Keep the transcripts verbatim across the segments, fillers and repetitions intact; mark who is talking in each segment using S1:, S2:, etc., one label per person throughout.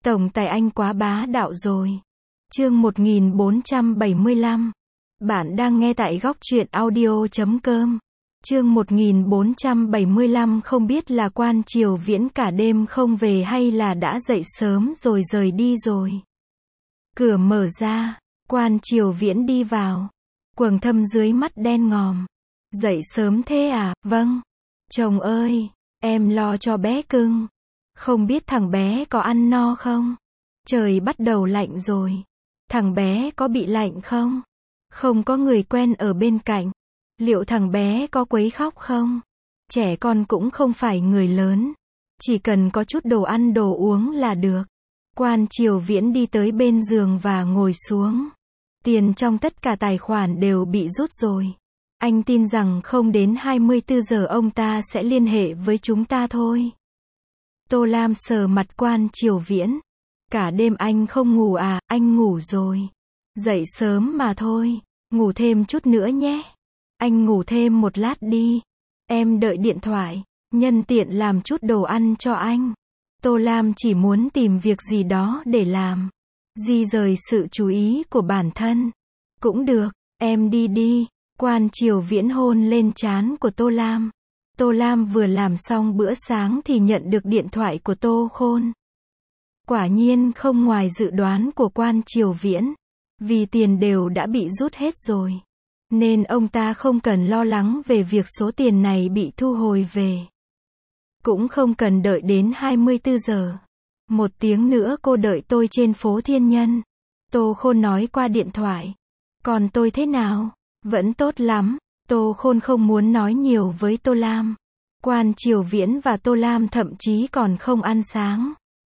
S1: Tổng tài anh quá bá đạo rồi. Chương một nghìn bốn trăm bảy mươi lăm. Bạn đang nghe tại góc truyện audio chấm com. Chương một nghìn bốn trăm bảy mươi lăm. Không biết là Quan Triều Viễn cả đêm không về hay là đã dậy sớm rồi rời đi rồi. Cửa mở ra, Quan Triều Viễn đi vào. Quầng thâm dưới mắt đen ngòm. Dậy sớm thế à? Vâng. Chồng ơi, em lo cho bé cưng. Không biết thằng bé có ăn no không? Trời bắt đầu lạnh rồi. Thằng bé có bị lạnh không? Không có người quen ở bên cạnh. Liệu thằng bé có quấy khóc không? Trẻ con cũng không phải người lớn. Chỉ cần có chút đồ ăn đồ uống là được. Quan Triều Viễn đi tới bên giường và ngồi xuống. Tiền trong tất cả tài khoản đều bị rút rồi. Anh tin rằng không đến hai mươi tư giờ ông ta sẽ liên hệ với chúng ta thôi. Tô Lam sờ mặt Quan Triều Viễn. Cả đêm anh không ngủ à? Anh ngủ rồi. Dậy sớm mà thôi. Ngủ thêm chút nữa nhé. Anh ngủ thêm một lát đi. Em đợi điện thoại. Nhân tiện làm chút đồ ăn cho anh. Tô Lam chỉ muốn tìm việc gì đó để làm. Di rời sự chú ý của bản thân. Cũng được, em đi đi. Quan Triều Viễn hôn lên trán của Tô Lam. Tô Lam vừa làm xong bữa sáng thì nhận được điện thoại của Tô Khôn. Quả nhiên không ngoài dự đoán của Quan Triều Viễn. Vì tiền đều đã bị rút hết rồi. Nên ông ta không cần lo lắng về việc số tiền này bị thu hồi về. Cũng không cần đợi đến hai mươi tư giờ. Một tiếng nữa cô đợi tôi trên phố Thiên Nhân. Tô Khôn nói qua điện thoại. Còn tôi thế nào? Vẫn tốt lắm. Tô Khôn không muốn nói nhiều với Tô Lam. Quan Triều Viễn và Tô Lam thậm chí còn không ăn sáng.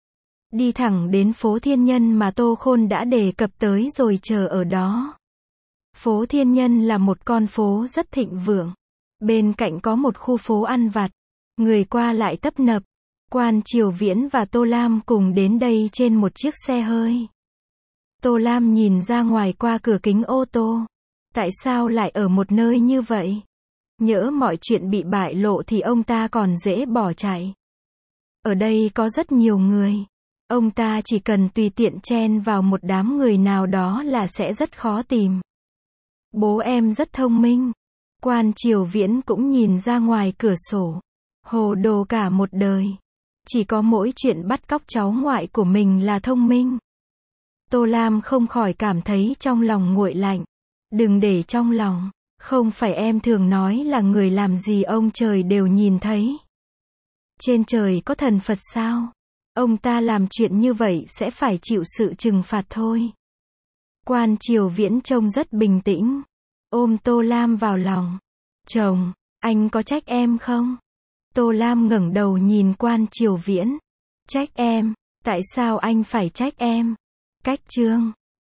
S1: Đi thẳng đến phố Thiên Nhân mà Tô Khôn đã đề cập tới rồi chờ ở đó. Phố Thiên Nhân là một con phố rất thịnh vượng. Bên cạnh có một khu phố ăn vặt. Người qua lại tấp nập. Quan Triều Viễn và Tô Lam cùng đến đây trên một chiếc xe hơi. Tô Lam nhìn ra ngoài qua cửa kính ô tô. Tại sao lại ở một nơi như vậy? Nhỡ mọi chuyện bị bại lộ thì ông ta còn dễ bỏ chạy. Ở đây có rất nhiều người. Ông ta chỉ cần tùy tiện chen vào một đám người nào đó là sẽ rất khó tìm. Bố em rất thông minh. Quan Triều Viễn cũng nhìn ra ngoài cửa sổ. Hồ đồ cả một đời. Chỉ có mỗi chuyện bắt cóc cháu ngoại của mình là thông minh. Tô Lam không khỏi cảm thấy trong lòng nguội lạnh. Đừng để trong lòng. Không phải em thường nói là người làm gì ông trời đều nhìn thấy. Trên trời có thần Phật sao? Ông ta làm chuyện như vậy sẽ phải chịu sự trừng phạt thôi. Quan Triều Viễn trông rất bình tĩnh. Ôm Tô Lam vào lòng. Chồng, anh có trách em không? Tô Lam ngẩng đầu nhìn Quan Triều Viễn. Trách em? Tại sao anh phải trách em? Cách Trương,